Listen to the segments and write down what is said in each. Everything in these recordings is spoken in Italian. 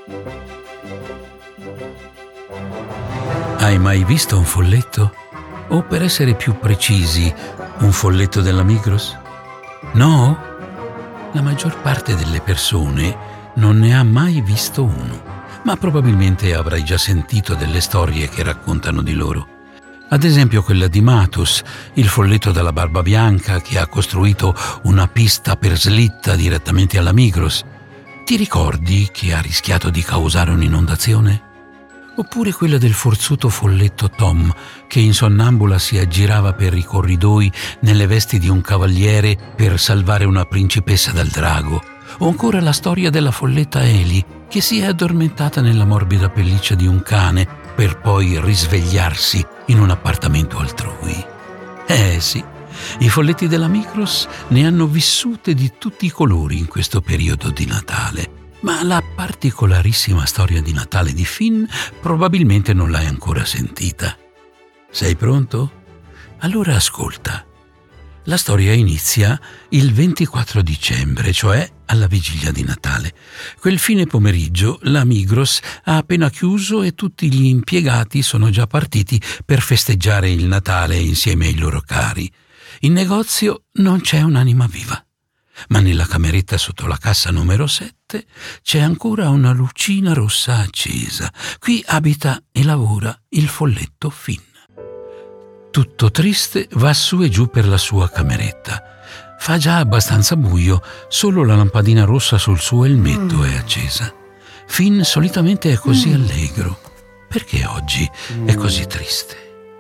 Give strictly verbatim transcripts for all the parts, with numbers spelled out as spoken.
Hai mai visto un folletto? O, per essere più precisi, un folletto della Migros? No? La maggior parte delle persone non ne ha mai visto uno, ma probabilmente avrai già sentito delle storie che raccontano di loro. Ad esempio quella di Matus, il folletto dalla barba bianca che ha costruito una pista per slitta direttamente alla Migros. Ti ricordi che ha rischiato di causare un'inondazione? Oppure quella del forzuto folletto Tom, che in sonnambula si aggirava per i corridoi nelle vesti di un cavaliere per salvare una principessa dal drago. O ancora la storia della folletta Eli, che si è addormentata nella morbida pelliccia di un cane per poi risvegliarsi in un appartamento altrui. Eh sì, i folletti della Migros ne hanno vissute di tutti i colori in questo periodo di Natale. Ma la particolarissima storia di Natale di Finn probabilmente non l'hai ancora sentita. Sei pronto? Allora ascolta. La storia inizia il ventiquattro dicembre, cioè alla vigilia di Natale. Quel fine pomeriggio la Migros ha appena chiuso e tutti gli impiegati sono già partiti per festeggiare il Natale insieme ai loro cari. In negozio non c'è un'anima viva. Ma nella cameretta sotto la cassa numero sette c'è ancora una lucina rossa accesa. Qui abita e lavora il folletto Finn. Tutto triste va su e giù per la sua cameretta. Fa già abbastanza buio, solo la lampadina rossa sul suo elmetto mm. è accesa. Finn solitamente è così mm. allegro. Perché oggi mm. è così triste?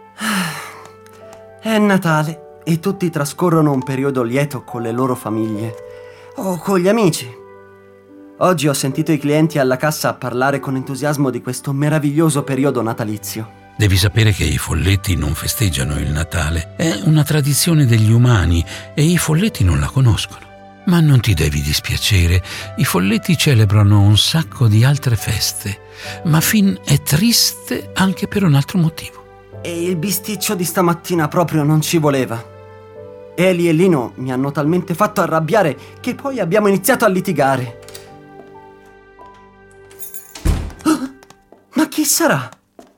È Natale e tutti trascorrono un periodo lieto con le loro famiglie o con gli amici. Oggi ho sentito i clienti alla cassa parlare con entusiasmo di questo meraviglioso periodo natalizio. Devi sapere che i folletti non festeggiano il Natale. È una tradizione degli umani e i folletti non la conoscono. Ma non ti devi dispiacere, i folletti celebrano un sacco di altre feste. Ma Finn è triste anche per un altro motivo. E il bisticcio di stamattina proprio non ci voleva. Eli e Lino mi hanno talmente fatto arrabbiare che poi abbiamo iniziato a litigare. Oh, ma chi sarà?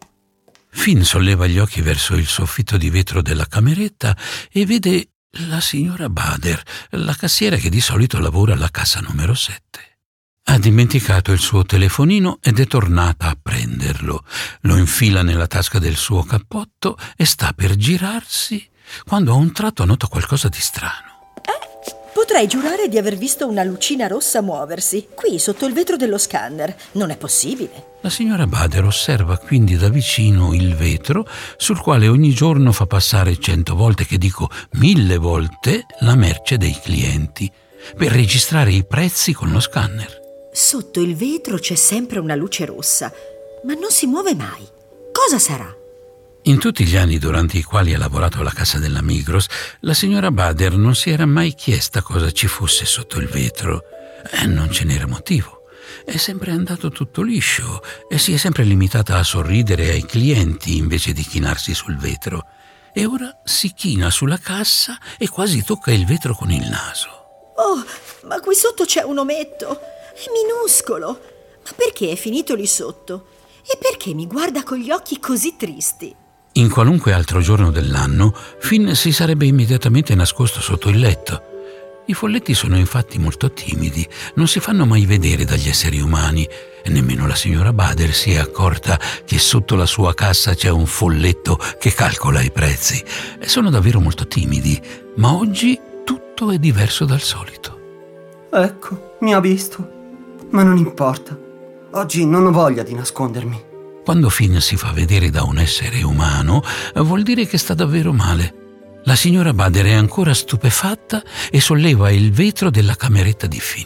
Finn solleva gli occhi verso il soffitto di vetro della cameretta e vede la signora Bader, la cassiera che di solito lavora alla cassa numero sette. Ha dimenticato il suo telefonino ed è tornata a prenderlo. Lo infila nella tasca del suo cappotto e sta per girarsi quando a un tratto nota qualcosa di strano. Eh, potrei giurare di aver visto una lucina rossa muoversi, qui sotto il vetro dello scanner. Non è possibile. La signora Bader osserva quindi da vicino il vetro sul quale ogni giorno fa passare cento volte, che dico mille volte, la merce dei clienti per registrare i prezzi con lo scanner. Sotto il vetro c'è sempre una luce rossa, ma non si muove mai. Cosa sarà? In tutti gli anni durante i quali ha lavorato alla cassa della Migros, la signora Bader non si era mai chiesta cosa ci fosse sotto il vetro. E non ce n'era motivo. È sempre andato tutto liscio e si è sempre limitata a sorridere ai clienti invece di chinarsi sul vetro. E ora si china sulla cassa e quasi tocca il vetro con il naso. Oh, ma qui sotto c'è un ometto. È minuscolo. Ma perché è finito lì sotto? E perché mi guarda con gli occhi così tristi? In qualunque altro giorno dell'anno, Finn si sarebbe immediatamente nascosto sotto il letto. I folletti sono infatti molto timidi, non si fanno mai vedere dagli esseri umani e nemmeno la signora Bader si è accorta che sotto la sua cassa c'è un folletto che calcola i prezzi. Sono davvero molto timidi, ma oggi tutto è diverso dal solito. Ecco, mi ha visto. Ma non importa. Oggi non ho voglia di nascondermi. Quando Finn si fa vedere da un essere umano, vuol dire che sta davvero male. La signora Bader è ancora stupefatta e solleva il vetro della cameretta di Finn.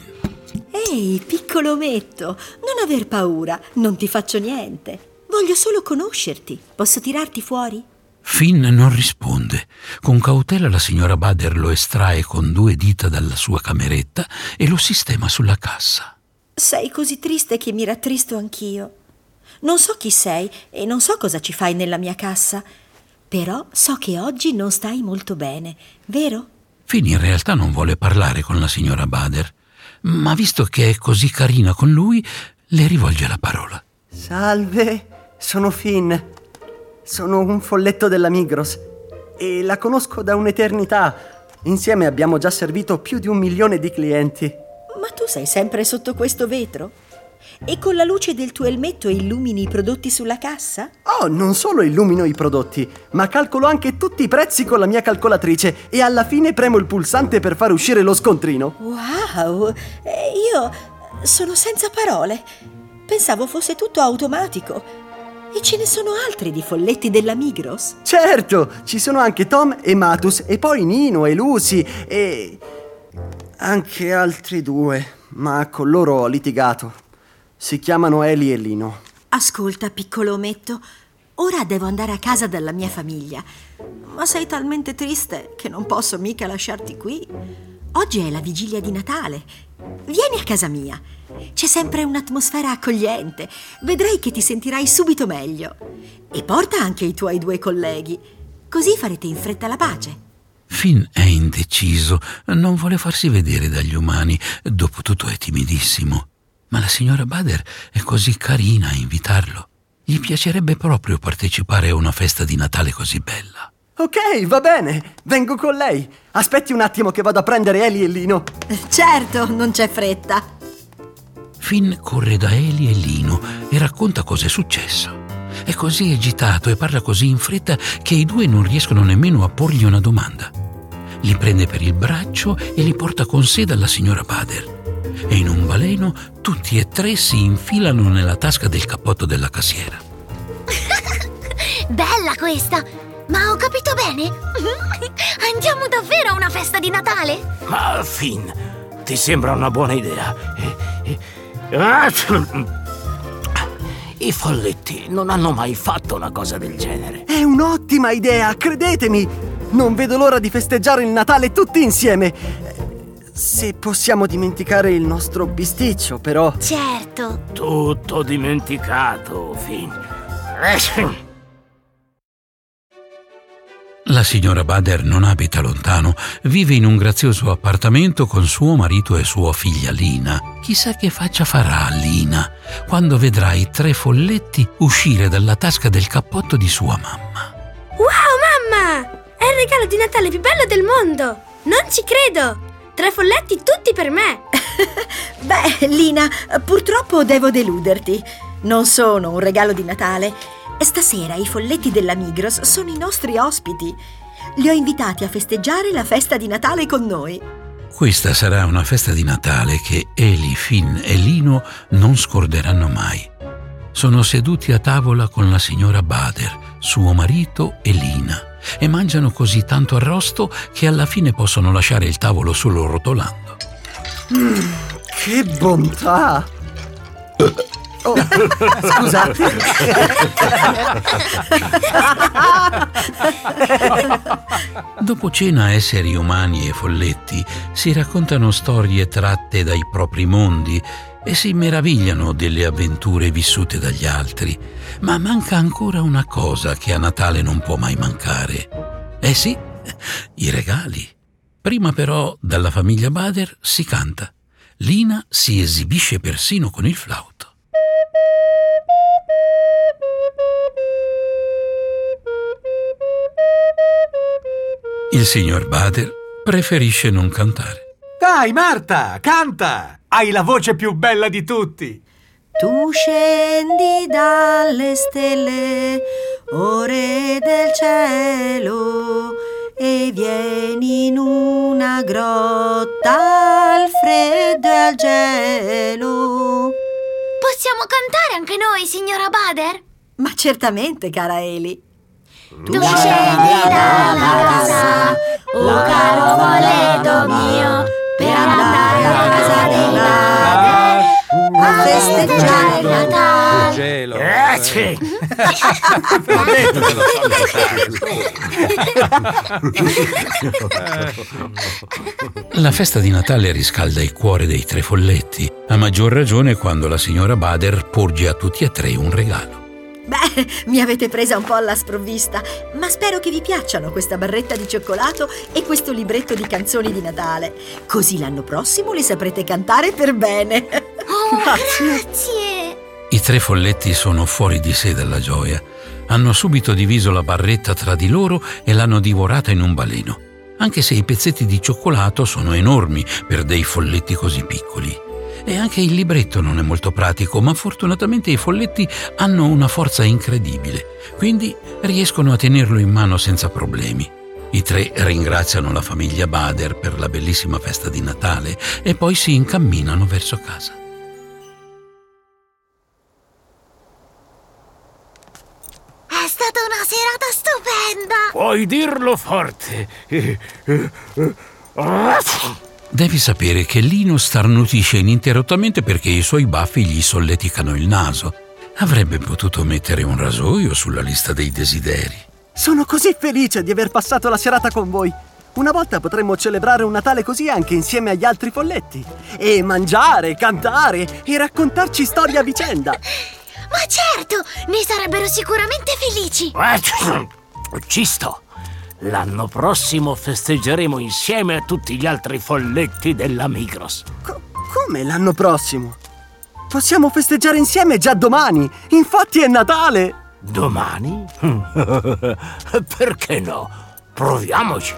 Ehi, piccolo ometto, non aver paura, non ti faccio niente. Voglio solo conoscerti. Posso tirarti fuori? Finn non risponde. Con cautela la signora Bader lo estrae con due dita dalla sua cameretta e lo sistema sulla cassa. Sei così triste che mi rattristo anch'io. Non so chi sei e non so cosa ci fai nella mia cassa, però so che oggi non stai molto bene, vero? Finn in realtà non vuole parlare con la signora Bader, ma visto che è così carina con lui, le rivolge la parola. Salve, sono Finn. Sono un folletto della Migros e la conosco da un'eternità. Insieme abbiamo già servito più di un milione di clienti. Ma tu sei sempre sotto questo vetro? E con la luce del tuo elmetto illumini i prodotti sulla cassa? Oh, non solo illumino i prodotti, ma calcolo anche tutti i prezzi con la mia calcolatrice e alla fine premo il pulsante per far uscire lo scontrino. Wow, eh, io sono senza parole. Pensavo fosse tutto automatico. E ce ne sono altri di folletti della Migros? Certo, ci sono anche Tom e Matus e poi Nino e Lucy e anche altri due, ma con loro ho litigato. Si chiamano Eli e Lino. Ascolta, piccolo ometto, ora devo andare a casa dalla mia famiglia. Ma sei talmente triste che non posso mica lasciarti qui. Oggi è la vigilia di Natale. Vieni a casa mia. C'è sempre un'atmosfera accogliente. Vedrai che ti sentirai subito meglio. E porta anche i tuoi due colleghi. Così farete in fretta la pace. Finn è indeciso, non vuole farsi vedere dagli umani. Dopotutto è timidissimo. Ma la signora Bader è così carina a invitarlo. Gli piacerebbe proprio partecipare a una festa di Natale così bella. Ok, va bene, vengo con lei. Aspetti un attimo che vado a prendere Eli e Lino. Certo, non c'è fretta. Finn corre da Eli e Lino e racconta cosa è successo. È così agitato e parla così in fretta che i due non riescono nemmeno a porgli una domanda. Li prende per il braccio e li porta con sé dalla signora Bader. E in un baleno tutti e tre si infilano nella tasca del cappotto della cassiera. Bella questa! Ma ho capito bene? Andiamo davvero a una festa di Natale? Ma Finn, ti sembra una buona idea? I folletti non hanno mai fatto una cosa del genere. È un'ottima idea, credetemi! Non vedo l'ora di festeggiare il Natale tutti insieme. Se possiamo dimenticare il nostro bisticcio, però. Certo. Tutto dimenticato, Finn. La signora Bader non abita lontano, vive in un grazioso appartamento con suo marito e sua figlia Lina. Chissà che faccia farà Lina quando vedrà i tre folletti uscire dalla tasca del cappotto di sua mamma. Wow, mamma! È il regalo di Natale più bello del mondo! Non ci credo! Tre folletti tutti per me! Beh, Lina, purtroppo devo deluderti. Non sono un regalo di Natale. Stasera i folletti della Migros sono i nostri ospiti. Li ho invitati a festeggiare la festa di Natale con noi. Questa sarà una festa di Natale che Eli, Finn e Lino non scorderanno mai. Sono seduti a tavola con la signora Bader, suo marito e Lina, e mangiano così tanto arrosto che alla fine possono lasciare il tavolo solo rotolando. Mm, che bontà! Oh, scusate. Dopo cena, esseri umani e folletti si raccontano storie tratte dai propri mondi e si meravigliano delle avventure vissute dagli altri. Ma manca ancora una cosa che a Natale non può mai mancare. Eh sì, i regali. Prima però dalla famiglia Bader si canta. Lina si esibisce persino con il flauto. Il signor Bader preferisce non cantare. Dai, Marta, canta! Hai la voce più bella di tutti! Tu scendi dalle stelle, ore del cielo, e vieni in una grotta al freddo e al gelo. Possiamo cantare anche noi, signora Bader? Ma certamente, cara Eli. Tu scendi dalla casa, oh caro folletto mio, per andare a casa dei Bader a festeggiare il Natale. Gelo. Eh, sì. La festa di Natale riscalda il cuore dei tre folletti, a maggior ragione quando la signora Bader porge a tutti e tre un regalo. Beh, mi avete presa un po' alla sprovvista, ma spero che vi piacciono questa barretta di cioccolato e questo libretto di canzoni di Natale. Così l'anno prossimo le saprete cantare per bene. Oh, grazie! I tre folletti sono fuori di sé dalla gioia. Hanno subito diviso la barretta tra di loro e l'hanno divorata in un baleno, anche se i pezzetti di cioccolato sono enormi per dei folletti così piccoli. E anche il libretto non è molto pratico, ma fortunatamente i folletti hanno una forza incredibile, quindi riescono a tenerlo in mano senza problemi. I tre ringraziano la famiglia Bader per la bellissima festa di Natale e poi si incamminano verso casa. È stata una serata stupenda! Puoi dirlo forte. Devi sapere che Lino starnutisce ininterrottamente perché i suoi baffi gli solleticano il naso. Avrebbe potuto mettere un rasoio sulla lista dei desideri. Sono così felice di aver passato la serata con voi. Una volta potremmo celebrare un Natale così anche insieme agli altri folletti. E mangiare, cantare e raccontarci storie a vicenda. Ma certo, ne sarebbero sicuramente felici. Ci sto. L'anno prossimo festeggeremo insieme a tutti gli altri folletti della Migros. Co- come l'anno prossimo? Possiamo festeggiare insieme già domani. Infatti è Natale. Domani? Perché no? Proviamoci.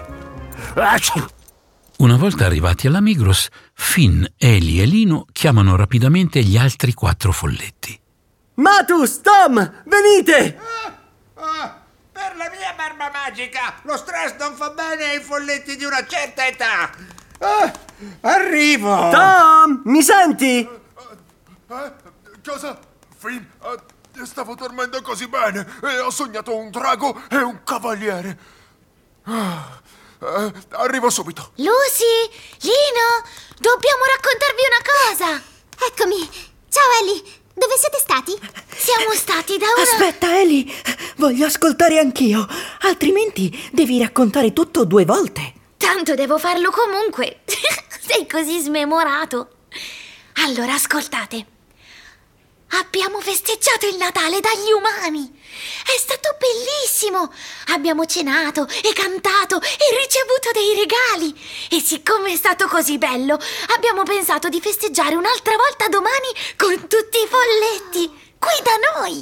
Una volta arrivati alla Migros, Finn, Eli e Lino chiamano rapidamente gli altri quattro folletti. Matus, Tom, venite! Ah, ah, per la mia barba magica, lo stress non fa bene ai folletti di una certa età. Ah, arrivo! Tom, mi senti? Eh? Cosa? Finn, eh, stavo dormendo così bene e ho sognato un drago e un cavaliere. Ah, eh, arrivo subito. Lucy, Lino, dobbiamo raccontarvi una cosa. Eccomi. Ciao Ellie, dove siete stati? Siamo stati da una... Aspetta Ellie, voglio ascoltare anch'io, altrimenti devi raccontare tutto due volte. Tanto devo farlo comunque. Sei così smemorato. Allora, ascoltate. Abbiamo festeggiato il Natale dagli umani. È stato bellissimo. Abbiamo cenato e cantato e ricevuto dei regali. E siccome è stato così bello, abbiamo pensato di festeggiare un'altra volta domani con tutti i folletti, qui da noi.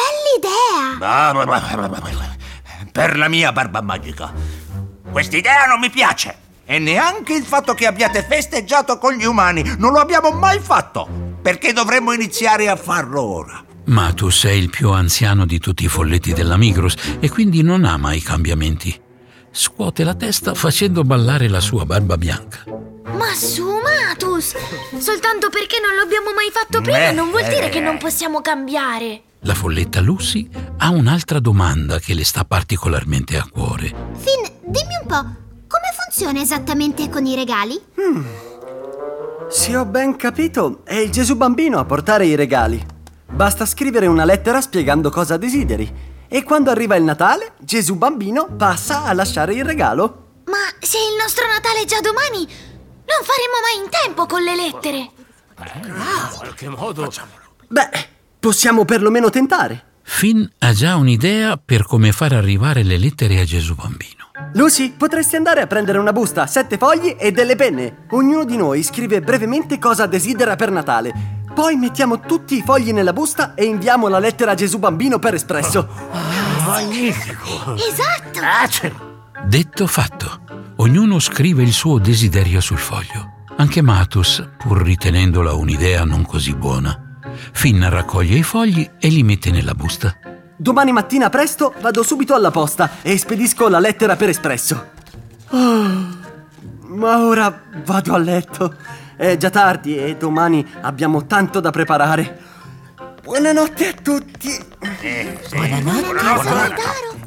Bell'idea. Per la mia barba magica, quest'idea non mi piace. E neanche il fatto che abbiate festeggiato con gli umani. Non lo abbiamo mai fatto. Perché dovremmo iniziare a farlo ora? Matus è il più anziano di tutti i folletti della Migros e quindi non ama i cambiamenti. Scuote la testa facendo ballare la sua barba bianca. Ma su, Matus! Soltanto perché non l'abbiamo mai fatto prima non vuol dire che non possiamo cambiare. La folletta Lucy ha un'altra domanda che le sta particolarmente a cuore. Finn, dimmi un po', come funziona esattamente con i regali? Hmm. Se ho ben capito, è il Gesù Bambino a portare i regali. Basta scrivere una lettera spiegando cosa desideri. E quando arriva il Natale, Gesù Bambino passa a lasciare il regalo. Ma se il nostro Natale è già domani, non faremo mai in tempo con le lettere. Eh, in qualche modo... Beh, possiamo perlomeno tentare. Finn ha già un'idea per come far arrivare le lettere a Gesù Bambino. Lucy, potresti andare a prendere una busta, sette fogli e delle penne. Ognuno di noi scrive brevemente cosa desidera per Natale. Poi mettiamo tutti i fogli nella busta e inviamo la lettera a Gesù Bambino per espresso. Ah, magnifico! Esatto! Detto fatto. Ognuno scrive il suo desiderio sul foglio. Anche Matus, pur ritenendola un'idea non così buona. Finn raccoglie i fogli e li mette nella busta. Domani mattina presto vado subito alla posta e spedisco la lettera per espresso. Oh, ma ora vado a letto. È già tardi e domani abbiamo tanto da preparare. Buonanotte a tutti. Eh, sì. Buonanotte. Buonanotte.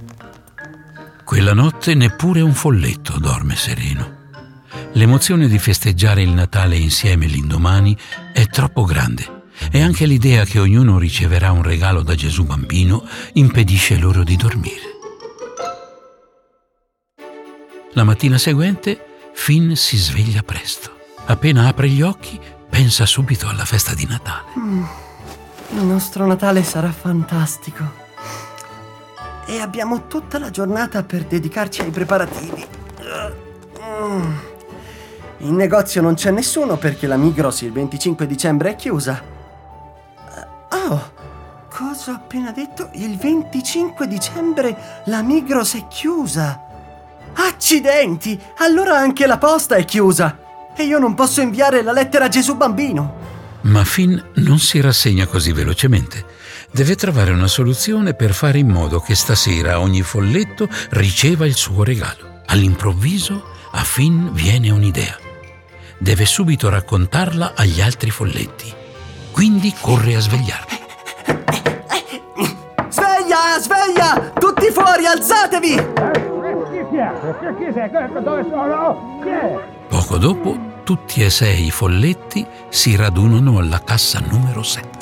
Quella notte neppure un folletto dorme sereno. L'emozione di festeggiare il Natale insieme l'indomani è troppo grande. E anche l'idea che ognuno riceverà un regalo da Gesù Bambino impedisce loro di dormire. La mattina seguente, Finn si sveglia presto. Appena apre gli occhi, pensa subito alla festa di Natale. Mm, il nostro Natale sarà fantastico. E abbiamo tutta la giornata per dedicarci ai preparativi. Mm. In negozio non c'è nessuno perché la Migros il venticinque dicembre è chiusa. Oh, Cosa ho appena detto? Il venticinque dicembre la Migros è chiusa. Accidenti! Allora anche la posta è chiusa. E io non posso inviare la lettera a Gesù Bambino. Ma Finn non si rassegna così velocemente. Deve trovare una soluzione per fare in modo che stasera ogni folletto riceva il suo regalo. All'improvviso a Finn viene un'idea. Deve subito raccontarla agli altri folletti. Quindi corre a svegliarli. Sveglia, sveglia! Tutti fuori, alzatevi! Poco dopo, tutti e sei i folletti si radunano alla cassa numero sette.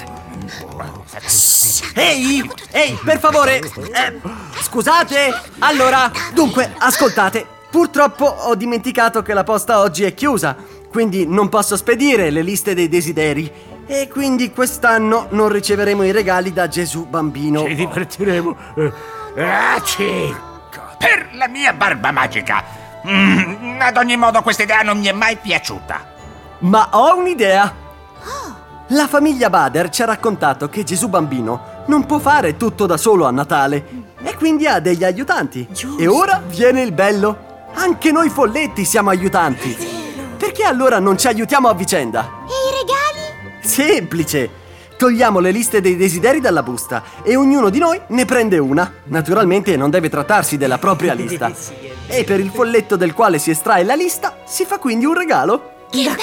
Ehi, ehi, per favore! Eh, scusate! Allora, dunque, ascoltate. Purtroppo ho dimenticato che la posta oggi è chiusa, quindi non posso spedire le liste dei desideri. E quindi quest'anno non riceveremo i regali da Gesù Bambino. Ci divertiremo. Ah, sì. Per la mia barba magica. Mm, ad ogni modo questa idea non mi è mai piaciuta. Ma ho un'idea. La famiglia Bader ci ha raccontato che Gesù Bambino non può fare tutto da solo a Natale e quindi ha degli aiutanti. Giusto. E ora viene il bello. Anche noi folletti siamo aiutanti. Perché allora non ci aiutiamo a vicenda? E i regali? Semplice! Togliamo le liste dei desideri dalla busta e ognuno di noi ne prende una. Naturalmente non deve trattarsi della propria lista. E per il folletto del quale si estrae la lista si fa quindi un regalo.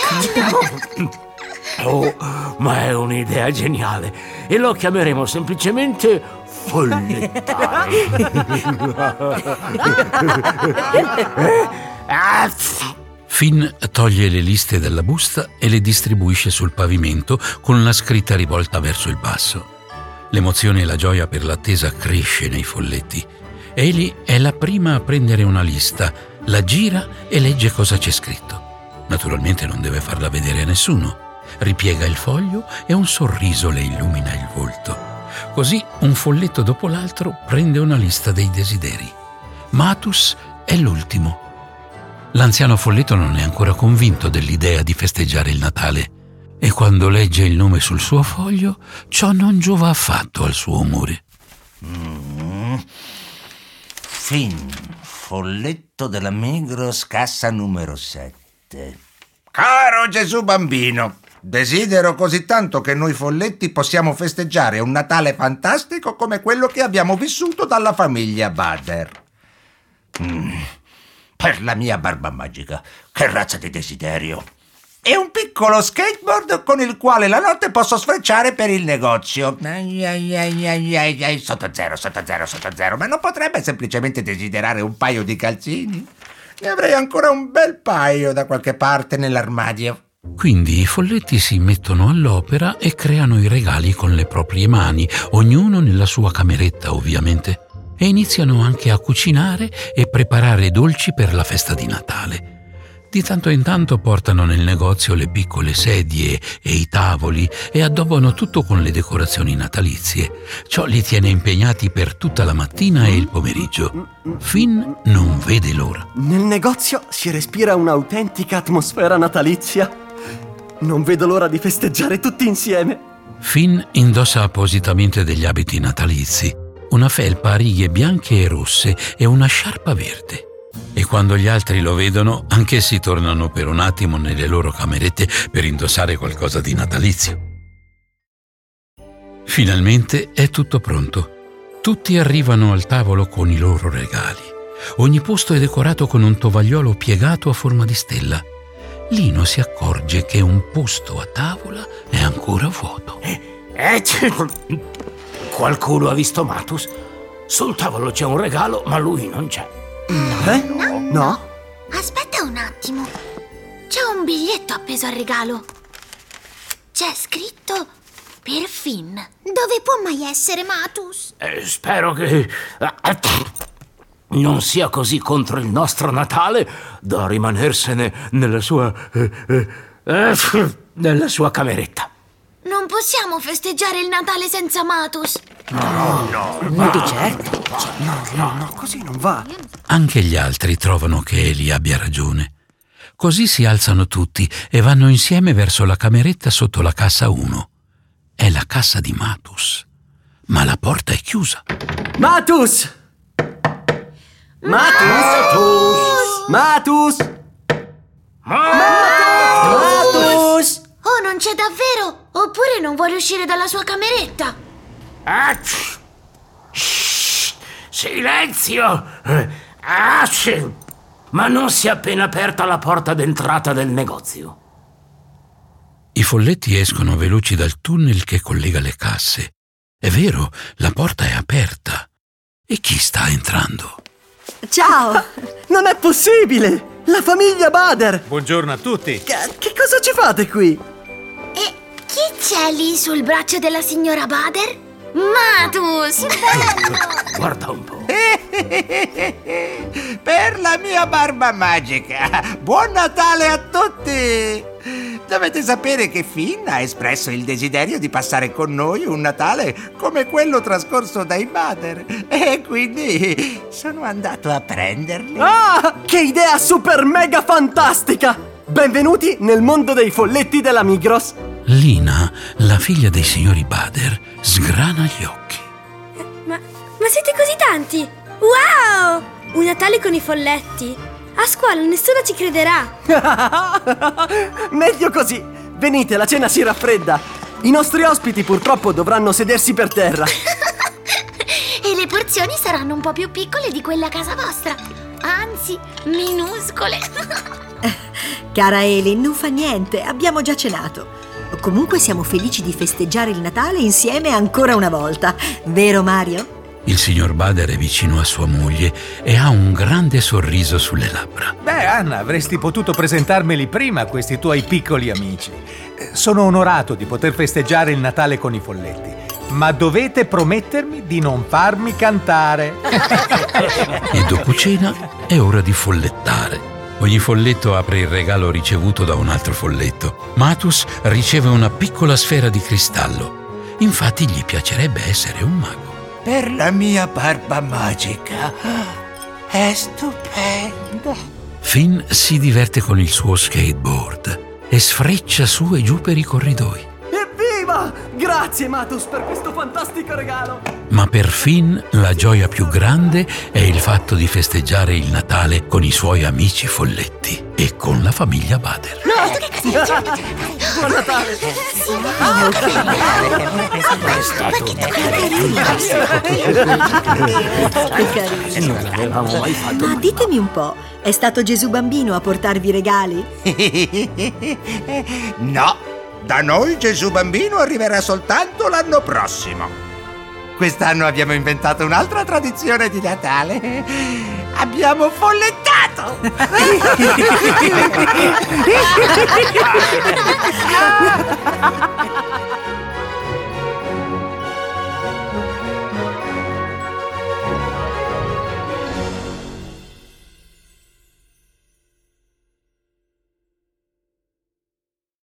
Oh, ma è un'idea geniale e lo chiameremo semplicemente follettare. Finn toglie le liste dalla busta e le distribuisce sul pavimento con la scritta rivolta verso il basso. L'emozione e la gioia per l'attesa cresce nei folletti. Eli è la prima a prendere una lista, la gira e legge cosa c'è scritto. Naturalmente non deve farla vedere a nessuno. Ripiega il foglio e un sorriso le illumina il volto. Così un folletto dopo l'altro prende una lista dei desideri. Matus è l'ultimo. L'anziano folletto non è ancora convinto dell'idea di festeggiare il Natale e quando legge il nome sul suo foglio, ciò non giova affatto al suo umore. Mm. Finn, folletto della Migros, cassa numero sette. Caro Gesù Bambino, desidero così tanto che noi folletti possiamo festeggiare un Natale fantastico come quello che abbiamo vissuto dalla famiglia Bader. Mm. Per la mia barba magica, che razza di desiderio! E un piccolo skateboard con il quale la notte posso sfrecciare per il negozio. Ai, ai, ai, ai, ai, ai, sotto zero, sotto zero, sotto zero. Ma non potrebbe semplicemente desiderare un paio di calzini? Ne avrei ancora un bel paio da qualche parte nell'armadio. Quindi i folletti si mettono all'opera e creano i regali con le proprie mani, ognuno nella sua cameretta, ovviamente. E iniziano anche a cucinare e preparare dolci per la festa di Natale. Di tanto in tanto portano nel negozio le piccole sedie e i tavoli e addobbano tutto con le decorazioni natalizie. Ciò li tiene impegnati per tutta la mattina e il pomeriggio. Finn non vede l'ora. Nel negozio si respira un'autentica atmosfera natalizia. Non vedo l'ora di festeggiare tutti insieme. Finn indossa appositamente degli abiti natalizi, una felpa a righe bianche e rosse e una sciarpa verde. E quando gli altri lo vedono, anch'essi tornano per un attimo nelle loro camerette per indossare qualcosa di natalizio. Finalmente è tutto pronto. Tutti arrivano al tavolo con i loro regali. Ogni posto è decorato con un tovagliolo piegato a forma di stella. Lino si accorge che un posto a tavola è ancora vuoto. Eh, eh, qualcuno ha visto Matus? Sul tavolo c'è un regalo, ma lui non c'è. Eh? No, No? Aspetta un attimo. C'è un biglietto appeso al regalo. C'è scritto per Finn. Dove può mai essere Matus? Eh, spero che non sia così contro il nostro Natale da rimanersene nella sua eh, eh, eh, nella sua cameretta. Non possiamo festeggiare il Natale senza Matus. No, no, no, di certo. No, no, no, così non va. Anche gli altri trovano che Eli abbia ragione. Così si alzano tutti e vanno insieme verso la cameretta sotto la cassa uno. È la cassa di Matus. ma la porta è chiusa. Matus! Matus! Matus! Matus! Oh, non c'è davvero? Oppure non vuole uscire dalla sua cameretta? Ach. Shh. Silenzio! Ach. Ma non si è appena aperta la porta d'entrata del negozio. I folletti escono veloci dal tunnel che collega le casse. È vero, la porta è aperta. E chi sta entrando? Ciao! Non è possibile! La famiglia Bader! Buongiorno a tutti. Che, che cosa ci fate qui? E chi c'è lì sul braccio della signora Bader? Matus! Guarda un po'. Per la mia barba magica! Buon Natale a tutti! Dovete sapere che Finn ha espresso il desiderio di passare con noi un Natale come quello trascorso dai Bader e quindi sono andato a prenderli. Ah! Che idea super mega fantastica! Benvenuti nel mondo dei folletti della Migros! Lina, la figlia dei signori Bader, sgrana gli occhi. Ma, ma siete così tanti? Wow! Un Natale con i folletti. A scuola nessuno ci crederà. Meglio così. Venite, la cena si raffredda. I nostri ospiti purtroppo dovranno sedersi per terra. E le porzioni saranno un po' più piccole di quella a casa vostra. Anzi, minuscole. Cara Eli, non fa niente, abbiamo già cenato. Comunque siamo felici di festeggiare il Natale insieme ancora una volta. Vero, Mario? Il signor Bader è vicino a sua moglie e ha un grande sorriso sulle labbra. Beh, Anna, avresti potuto presentarmeli prima questi tuoi piccoli amici. Sono onorato di poter festeggiare il Natale con i folletti, ma dovete promettermi di non farmi cantare. E dopo cena è ora di follettare. Ogni folletto apre il regalo ricevuto da un altro folletto. Matus riceve una piccola sfera di cristallo. Infatti gli piacerebbe essere un mago. Per la mia barba magica. È stupenda. Finn si diverte con il suo skateboard e sfreccia su e giù per i corridoi. Evviva! Grazie, Matus, per questo fantastico regalo. Ma per Finn la gioia più grande è il fatto di festeggiare il Natale con i suoi amici folletti e con la famiglia Bader. No! Buon Natale! Non l'avevamo mai fatto. Ma ditemi un po', è stato Gesù Bambino a portarvi i regali? No, da noi Gesù Bambino arriverà soltanto l'anno prossimo. Quest'anno abbiamo inventato un'altra tradizione di Natale. Abbiamo follettato!